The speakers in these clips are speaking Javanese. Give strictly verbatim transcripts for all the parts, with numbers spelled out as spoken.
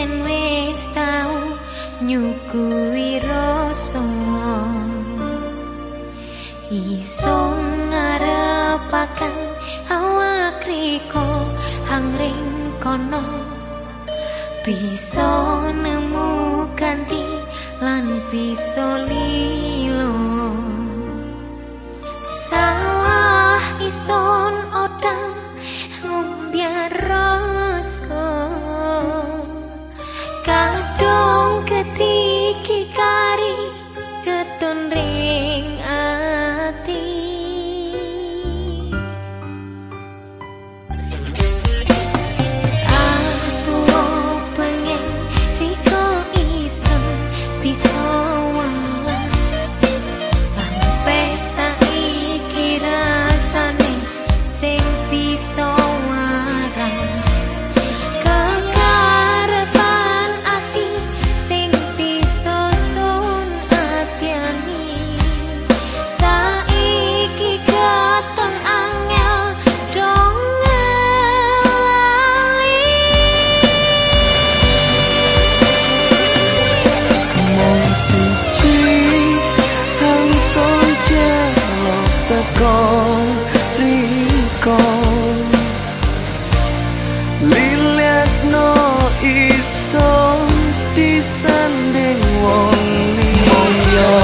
yen wis tau nyukui rasa iso ngarepaken awak riko hangring kono bisa nemu ganti lan bisa lilo salah ison odang ngombiar rasa kadung ketiki kari ketun ring ati aku pengen riko ison bisa walas sampai saiki rasane sing bisa waras kekarepan ati sing bisa sun atiani saiki katon angel dong lali mong siji langsung jelok teko riko liletno iso disanding wong liya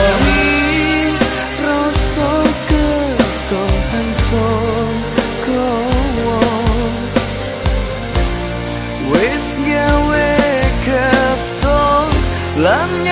rasa ketohan son kowo wis gawe keton lan